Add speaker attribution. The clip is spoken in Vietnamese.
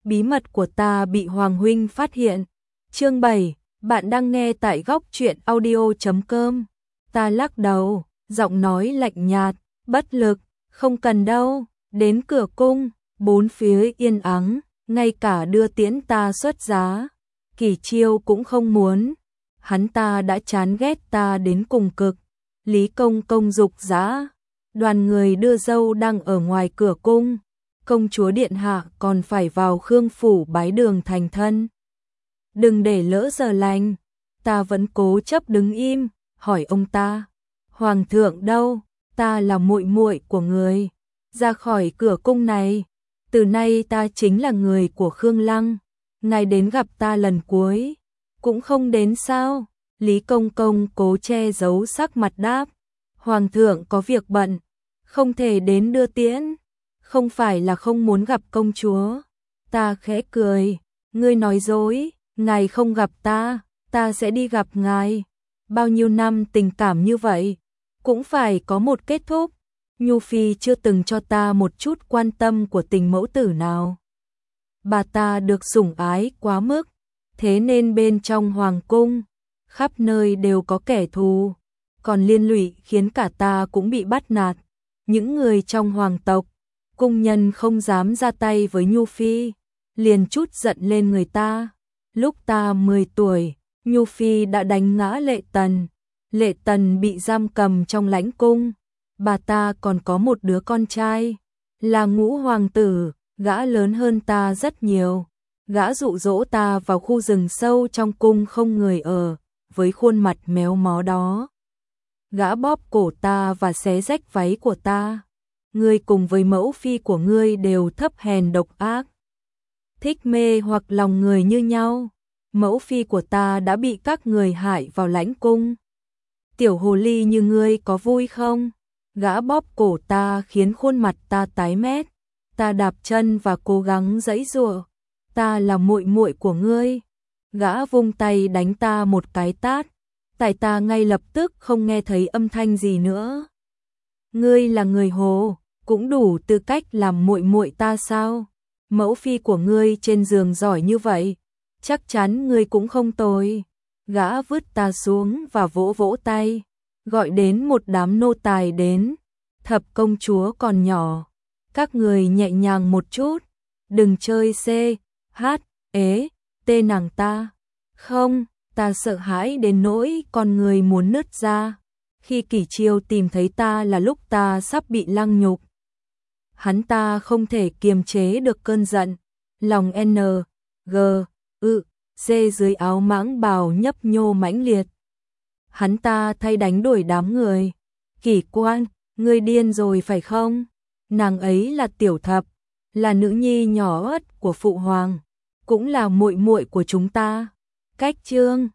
Speaker 1: bí mật của ta bị Hoàng huynh phát hiện. Chương 7, bạn đang nghe tại góc truyện audio.com. Ta lắc đầu, giọng nói lạnh nhạt, bất lực, không cần đâu. Đến cửa cung, bốn phía yên ắng, ngay cả đưa tiễn ta xuất giá, Kỷ Chiêu cũng không muốn. Hắn ta đã chán ghét ta đến cùng cực. Lý Công Công giục giã, đoàn người đưa dâu đang ở ngoài cửa cung. Công chúa điện hạ còn phải vào Khương phủ bái đường thành thân. Đừng để lỡ giờ lành. Ta vẫn cố chấp đứng im, hỏi ông ta, hoàng thượng đâu? Ta là muội muội của người. Ra khỏi cửa cung này, từ nay ta chính là người của Khương Lăng. Ngài đến gặp ta lần cuối cũng không đến sao? Lý Công Công cố che giấu sắc mặt đáp, hoàng thượng có việc bận, không thể đến đưa tiễn. Không phải là không muốn gặp công chúa. Ta khẽ cười, ngươi nói dối, ngài không gặp ta sẽ đi gặp ngài. Bao nhiêu năm tình cảm như vậy, cũng phải có một kết thúc. Nhu Phi chưa từng cho ta một chút quan tâm của tình mẫu tử nào. Bà ta được sủng ái quá mức, thế nên bên trong hoàng cung, khắp nơi đều có kẻ thù, còn liên lụy khiến cả ta cũng bị bắt nạt. Những người trong hoàng tộc, cung nhân không dám ra tay với Nhu Phi, liền trút giận lên người ta. Lúc ta 10 tuổi, Nhu Phi đã đánh ngã Lệ Tần. Lệ Tần bị giam cầm trong lãnh cung. Bà ta còn có một đứa con trai, là Ngũ hoàng tử, gã lớn hơn ta rất nhiều. Gã dụ dỗ ta vào khu rừng sâu trong cung không người ở, với khuôn mặt méo mó đó. Gã bóp cổ ta và xé rách váy của ta. Ngươi cùng với mẫu phi của ngươi đều thấp hèn độc ác, thích mê hoặc lòng người như nhau. Mẫu phi của ta đã bị các người hại vào lãnh cung. Tiểu hồ ly như ngươi có vui không? Gã bóp cổ ta khiến khuôn mặt ta tái mét. Ta đạp chân và cố gắng giãy giụa. Ta là muội muội của ngươi. Gã vung tay đánh ta một cái tát. Tại ta ngay lập tức không nghe thấy âm thanh gì nữa. Ngươi là người hồ, cũng đủ tư cách làm muội muội ta sao? Mẫu phi của ngươi trên giường giỏi như vậy, chắc chắn ngươi cũng không tồi. Gã vứt ta xuống và vỗ vỗ tay, gọi đến một đám nô tài đến. Thập công chúa còn nhỏ, các người nhẹ nhàng một chút, đừng chơi C, H, ế, tê nàng ta. Không, ta sợ hãi đến nỗi con người muốn nứt ra. Khi Kỷ Chiêu tìm thấy ta là lúc ta sắp bị lăng nhục. Hắn ta không thể kiềm chế được cơn giận, lòng N, G, ư, C dưới áo mãng bào nhấp nhô mãnh liệt. Hắn ta thay đánh đuổi đám người. Kỷ Quan, ngươi điên rồi phải không? Nàng ấy là tiểu thập, là nữ nhi nhỏ ớt của phụ hoàng, cũng là muội muội của chúng ta. Cách chương